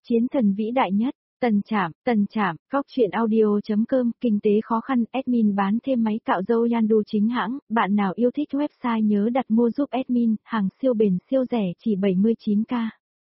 Chiến thần vĩ đại nhất, Tần Trạm, Góc truyện audio.com, kinh tế khó khăn, admin bán thêm máy cạo râu Yandu chính hãng, bạn nào yêu thích website nhớ đặt mua giúp admin, hàng siêu bền siêu rẻ chỉ 79k.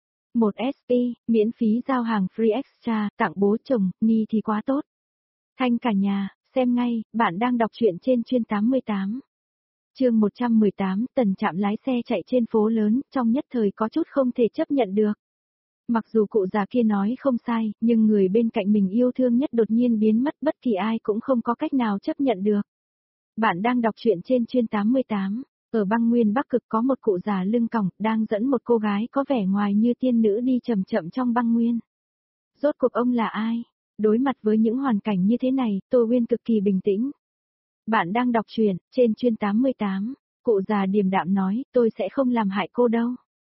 1SP, miễn phí giao hàng free extra, tặng bố chồng, ni thì quá tốt. Thanh cả nhà, xem ngay, bạn đang đọc truyện trên chuyên 88. Chương 118, Tần Trạm lái xe chạy trên phố lớn, trong nhất thời có chút không thể chấp nhận được. Mặc dù cụ già kia nói không sai, nhưng người bên cạnh mình yêu thương nhất đột nhiên biến mất, bất kỳ ai cũng không có cách nào chấp nhận được. Bạn đang đọc truyện trên chuyên 88. Ở băng nguyên Bắc Cực có một cụ già lưng còng, đang dẫn một cô gái có vẻ ngoài như tiên nữ đi chậm chậm trong băng nguyên. Rốt cuộc ông là ai? Đối mặt với những hoàn cảnh như thế này, Tô Uyên cực kỳ bình tĩnh. Bạn đang đọc truyện trên chuyên 88. Cụ già điềm đạm nói, tôi sẽ không làm hại cô đâu.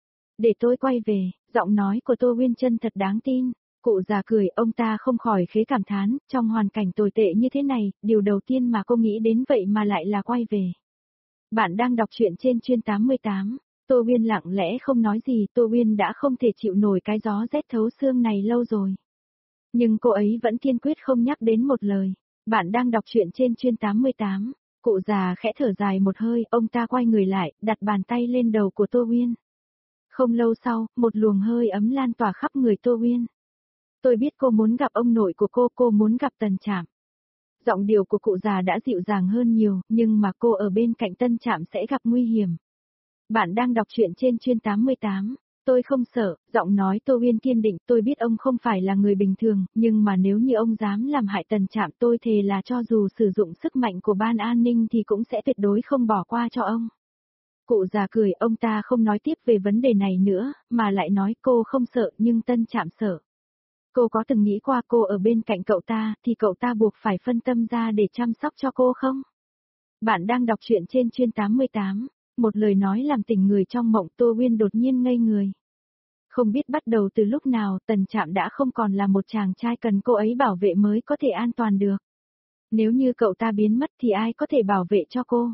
Để tôi quay về, giọng nói của Tô Uyên chân thật đáng tin. Cụ già cười, ông ta không khỏi khế cảm thán, trong hoàn cảnh tồi tệ như thế này, điều đầu tiên mà cô nghĩ đến vậy mà lại là quay về. Bạn đang đọc truyện trên chuyên 88. Tô Uyên lặng lẽ không nói gì, Tô Uyên đã không thể chịu nổi cái gió rét thấu xương này lâu rồi. Nhưng cô ấy vẫn kiên quyết không nhắc đến một lời. Bạn đang đọc truyện trên chuyên 88. Cụ già khẽ thở dài một hơi, ông ta quay người lại, đặt bàn tay lên đầu của Tô Uyên. Không lâu sau, một luồng hơi ấm lan tỏa khắp người Tô Uyên. Tôi biết cô muốn gặp ông nội của cô muốn gặp Tần Trạm. Giọng điệu của cụ già đã dịu dàng hơn nhiều, nhưng mà cô ở bên cạnh Tân Trạm sẽ gặp nguy hiểm. Bạn đang đọc truyện trên chuyên 88. Tôi không sợ, giọng nói Tô Uyên kiên định, tôi biết ông không phải là người bình thường, nhưng mà nếu như ông dám làm hại Tần Trạm tôi thề là cho dù sử dụng sức mạnh của ban an ninh thì cũng sẽ tuyệt đối không bỏ qua cho ông. Cụ già cười, ông ta không nói tiếp về vấn đề này nữa, mà lại nói cô không sợ nhưng Tân Trạm sợ. Cô có từng nghĩ qua cô ở bên cạnh cậu ta thì cậu ta buộc phải phân tâm ra để chăm sóc cho cô không? Bạn đang đọc truyện trên chuyên 88. Một lời nói làm tỉnh người trong mộng, Tô Uyên đột nhiên ngây người. Không biết bắt đầu từ lúc nào Tần Trạm đã không còn là một chàng trai cần cô ấy bảo vệ mới có thể an toàn được. Nếu như cậu ta biến mất thì ai có thể bảo vệ cho cô?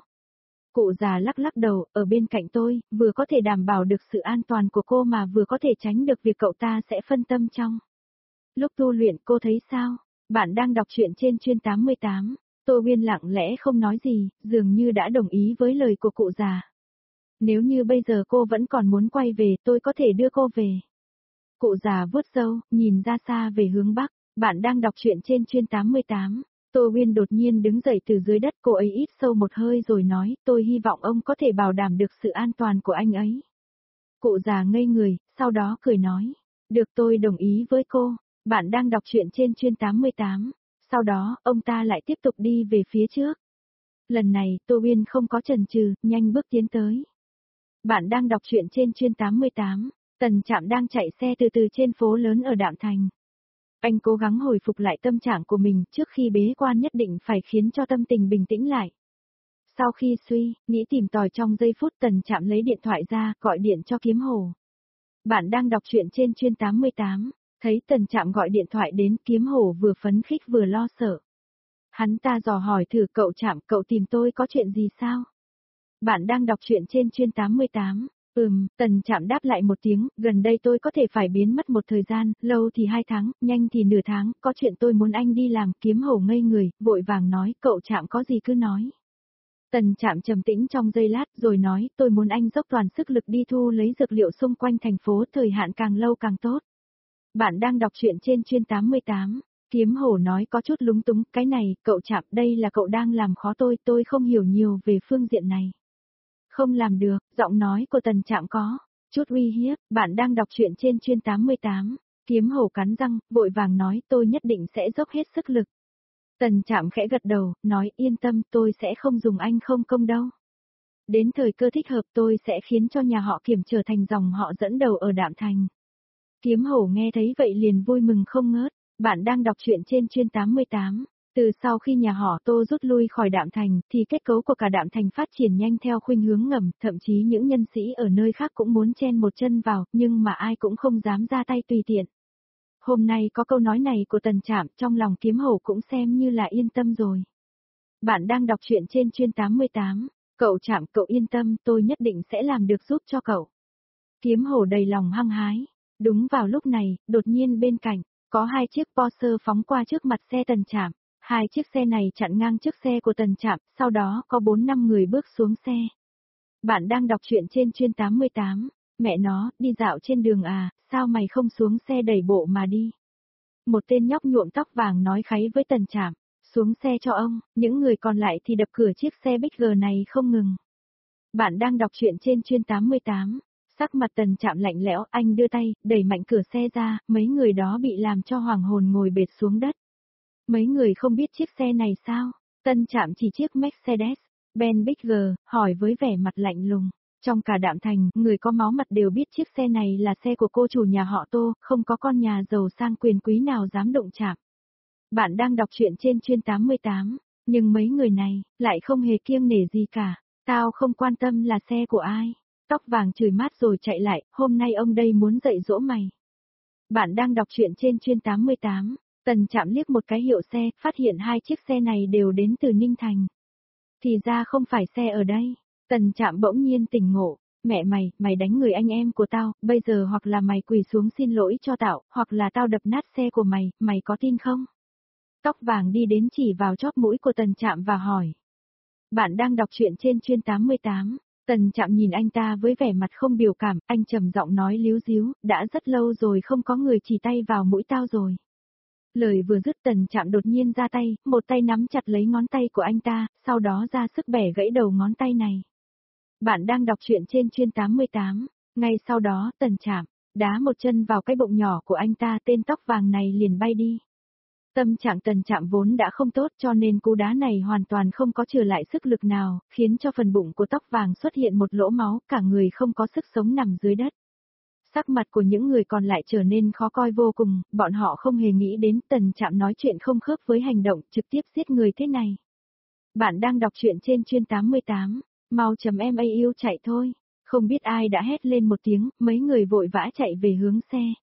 Cụ già lắc lắc đầu, ở bên cạnh tôi, vừa có thể đảm bảo được sự an toàn của cô mà vừa có thể tránh được việc cậu ta sẽ phân tâm trong lúc tu luyện. Cô thấy sao? Bạn đang đọc truyện trên chuyên 88. Tô Uyên lặng lẽ không nói gì, dường như đã đồng ý với lời của cụ già. Nếu như bây giờ cô vẫn còn muốn quay về, tôi có thể đưa cô về. Cụ già vuốt râu, nhìn ra xa về hướng Bắc. Bạn đang đọc truyện trên chuyên 88. Tô Uyên đột nhiên đứng dậy từ dưới đất, cô ấy hít sâu một hơi rồi nói, tôi hy vọng ông có thể bảo đảm được sự an toàn của anh ấy. Cụ già ngây người, sau đó cười nói, được, tôi đồng ý với cô. Bạn đang đọc truyện trên chuyên 88. Sau đó, ông ta lại tiếp tục đi về phía trước. Lần này, Tô Uyên không có chần chừ, nhanh bước tiến tới. Bạn đang đọc truyện trên chuyên 88. Tần Trạm đang chạy xe từ từ trên phố lớn ở Đạm Thành. Anh cố gắng hồi phục lại tâm trạng của mình, trước khi bế quan nhất định phải khiến cho tâm tình bình tĩnh lại. Sau khi suy nghĩ tìm tòi trong giây phút, Tần Trạm lấy điện thoại ra, gọi điện cho Kiếm Hổ. Bạn đang đọc truyện trên chuyên 88. Thấy Tần Trạm gọi điện thoại đến, Kiếm Hổ vừa phấn khích vừa lo sợ. Hắn ta dò hỏi thử, cậu Trạm, cậu tìm tôi có chuyện gì sao? Bạn đang đọc truyện trên chuyên 88. Tần Trạm đáp lại một tiếng, gần đây tôi có thể phải biến mất một thời gian, lâu thì 2 tháng, nhanh thì nửa tháng, có chuyện tôi muốn anh đi làm. Kiếm Hổ ngây người, vội vàng nói, cậu Trạm có gì cứ nói. Tần Trạm trầm tĩnh trong giây lát rồi nói, tôi muốn anh dốc toàn sức lực đi thu lấy dược liệu xung quanh thành phố, thời hạn càng lâu càng tốt. Bạn đang đọc truyện trên chuyên 88. Kiếm Hổ nói có chút lúng túng, cái này, cậu Trạm, đây là cậu đang làm khó tôi không hiểu nhiều về phương diện này. Không làm được, giọng nói của Tần Trạm có chút uy hiếp. Bạn đang đọc truyện trên chuyên 88. Kiếm Hổ cắn răng, vội vàng nói, tôi nhất định sẽ dốc hết sức lực. Tần Trạm khẽ gật đầu, nói, yên tâm, tôi sẽ không dùng anh không công đâu. Đến thời cơ thích hợp tôi sẽ khiến cho nhà họ Kiểm trở thành dòng họ dẫn đầu ở Đạm Thành. Kiếm Hổ nghe thấy vậy liền vui mừng không ngớt. Bạn đang đọc truyện trên chuyên 88. Từ sau khi nhà họ Tô rút lui khỏi Đạm Thành, thì kết cấu của cả Đạm Thành phát triển nhanh theo khuynh hướng ngầm, thậm chí những nhân sĩ ở nơi khác cũng muốn chen một chân vào, nhưng mà ai cũng không dám ra tay tùy tiện. Hôm nay có câu nói này của Tần Trạm, trong lòng Kiếm Hổ cũng xem như là yên tâm rồi. Bạn đang đọc truyện trên chuyên 88. Cậu Trạm, cậu yên tâm, tôi nhất định sẽ làm được giúp cho cậu. Kiếm Hổ đầy lòng hăng hái. Đúng vào lúc này, đột nhiên bên cạnh, có hai chiếc Porsche phóng qua trước mặt xe Tần Trạm. Hai chiếc xe này chặn ngang trước xe của Tần Trạm, sau đó có 4-5 người bước xuống xe. Bạn đang đọc truyện trên chuyên 88. Mẹ nó, đi dạo trên đường à, sao mày không xuống xe đẩy bộ mà đi? Một tên nhóc nhuộm tóc vàng nói kháy với Tần Trạm. Xuống xe cho ông, những người còn lại thì đập cửa chiếc xe Big G này không ngừng. Bạn đang đọc truyện trên chuyên 88. Sắc mặt Tần Trạm lạnh lẽo, anh đưa tay, đẩy mạnh cửa xe ra, mấy người đó bị làm cho hoàng hồn ngồi bệt xuống đất. Mấy người không biết chiếc xe này sao? Tân Trạm chỉ chiếc Mercedes Benz Big G, hỏi với vẻ mặt lạnh lùng. Trong cả Đạm Thành, người có máu mặt đều biết chiếc xe này là xe của cô chủ nhà họ Tô, không có con nhà giàu sang quyền quý nào dám động chạm. Bạn đang đọc truyện trên chuyên 88, nhưng mấy người này, lại không hề kiêng nể gì cả. Tao không quan tâm là xe của ai. Tóc vàng chửi mát rồi chạy lại, hôm nay ông đây muốn dạy dỗ mày. Bạn đang đọc truyện trên chuyên 88. Tần Trạm liếc một cái hiệu xe, phát hiện hai chiếc xe này đều đến từ Ninh Thành. Thì ra không phải xe ở đây. Tần Trạm bỗng nhiên tỉnh ngộ. Mẹ mày đánh người anh em của tao, bây giờ hoặc là mày quỳ xuống xin lỗi cho tao, hoặc là tao đập nát xe của mày, mày có tin không? Tóc vàng đi đến chỉ vào chóp mũi của Tần Trạm và hỏi. Bạn đang đọc truyện trên chuyên 88. Tần Trạm nhìn anh ta với vẻ mặt không biểu cảm, anh trầm giọng nói líu díu, đã rất lâu rồi không có người chỉ tay vào mũi tao rồi. Lời vừa dứt Tần Trạm đột nhiên ra tay, một tay nắm chặt lấy ngón tay của anh ta, sau đó ra sức bẻ gãy đầu ngón tay này. Bạn đang đọc truyện trên chuyên 88. Ngay sau đó, Tần Trạm đá một chân vào cái bụng nhỏ của anh ta, tên tóc vàng này liền bay đi. Tâm trạng Tần Trạm vốn đã không tốt cho nên cú đá này hoàn toàn không có trừ lại sức lực nào, khiến cho phần bụng của tóc vàng xuất hiện một lỗ máu, cả người không có sức sống nằm dưới đất. Sắc mặt của những người còn lại trở nên khó coi vô cùng, bọn họ không hề nghĩ đến Tần Trạm nói chuyện không khớp với hành động trực tiếp giết người thế này. Bạn đang đọc truyện trên chuyên 88, mau.mau chạy thôi. Không biết ai đã hét lên một tiếng, mấy người vội vã chạy về hướng xe.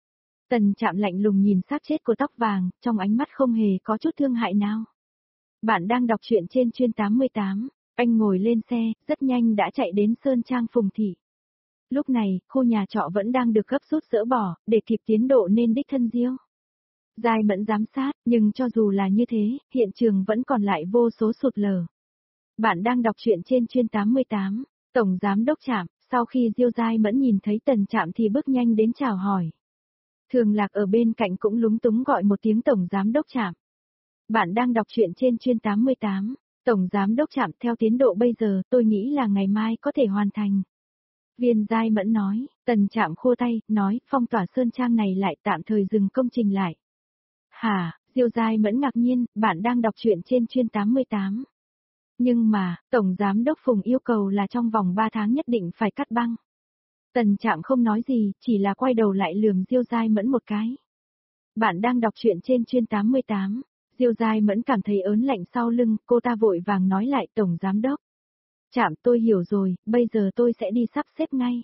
Tần Trạm lạnh lùng nhìn xác chết của tóc vàng, trong ánh mắt không hề có chút thương hại nào. Bạn đang đọc truyện trên chuyên 88, anh ngồi lên xe, rất nhanh đã chạy đến Sơn Trang Phùng Thị. Lúc này, khu nhà trọ vẫn đang được gấp rút dỡ bỏ, để kịp tiến độ nên đích thân Diêu Giai Mẫn giám sát, nhưng cho dù là như thế, hiện trường vẫn còn lại vô số sụt lở. Bạn đang đọc truyện trên chuyên 88, Tổng Giám Đốc Trạm, sau khi Diêu Giai Mẫn nhìn thấy Tần Trạm thì bước nhanh đến chào hỏi. Thường Lạc ở bên cạnh cũng lúng túng gọi một tiếng Tổng Giám Đốc Trạm. Bạn đang đọc truyện trên chuyên 88, Tổng Giám Đốc Trạm, theo tiến độ bây giờ tôi nghĩ là ngày mai có thể hoàn thành. Viên Giai Mẫn nói, Tần Trạm khua tay, nói, phong tỏa Sơn Trang này lại tạm thời dừng công trình lại. Hả, Diêu Giai Mẫn ngạc nhiên, bạn đang đọc truyện trên chuyên 88. Nhưng mà, Tổng Giám Đốc Phùng yêu cầu là trong vòng 3 tháng nhất định phải cắt băng. Tần Trạm không nói gì, chỉ là quay đầu lại lườm Diêu Giai Mẫn một cái. Bạn đang đọc truyện trên chuyên 88. Diêu Giai Mẫn cảm thấy ớn lạnh sau lưng, cô ta vội vàng nói lại Tổng Giám Đốc. Trạm, tôi hiểu rồi, bây giờ tôi sẽ đi sắp xếp ngay.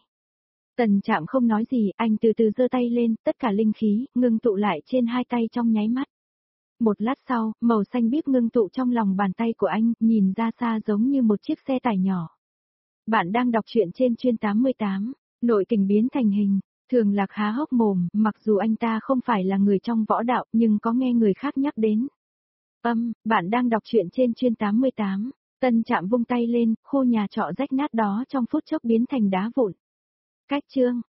Tần Trạm không nói gì, anh từ từ giơ tay lên, tất cả linh khí, ngưng tụ lại trên hai tay trong nháy mắt. Một lát sau, màu xanh biếc ngưng tụ trong lòng bàn tay của anh, nhìn ra xa giống như một chiếc xe tải nhỏ. Bạn đang đọc truyện trên chuyên 88, nội kình biến thành hình. Thường Lạc há hốc mồm, mặc dù anh ta không phải là người trong võ đạo, nhưng có nghe người khác nhắc đến. Bạn đang đọc truyện trên chuyên 88. Tân Trạm vung tay lên, khu nhà trọ rách nát đó trong phút chốc biến thành đá vụn. Cách chương